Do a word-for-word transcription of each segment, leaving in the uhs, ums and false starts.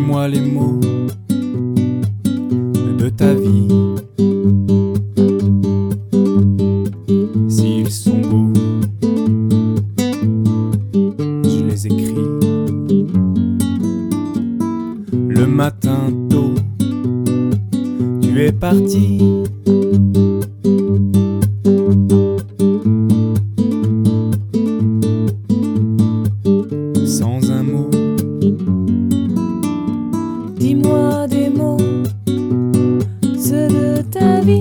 Dis-moi les mots de ta vie, s'ils sont beaux, je les écris. Le matin tôt, tu es parti. Sans un mot, dis-moi des mots, ceux de ta vie,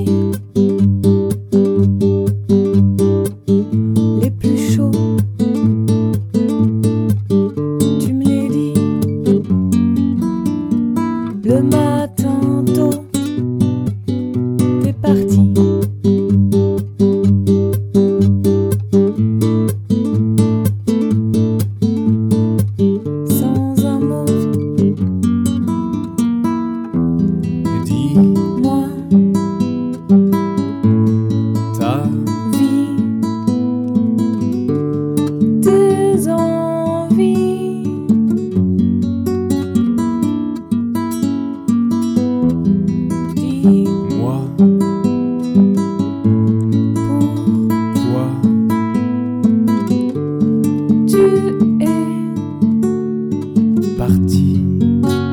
les plus chauds, tu me les dis. Le matin tôt, t'es parti. Sans un mot, dis-moi ta vie, tes envies. Dis-moi pourquoi Tu es parti.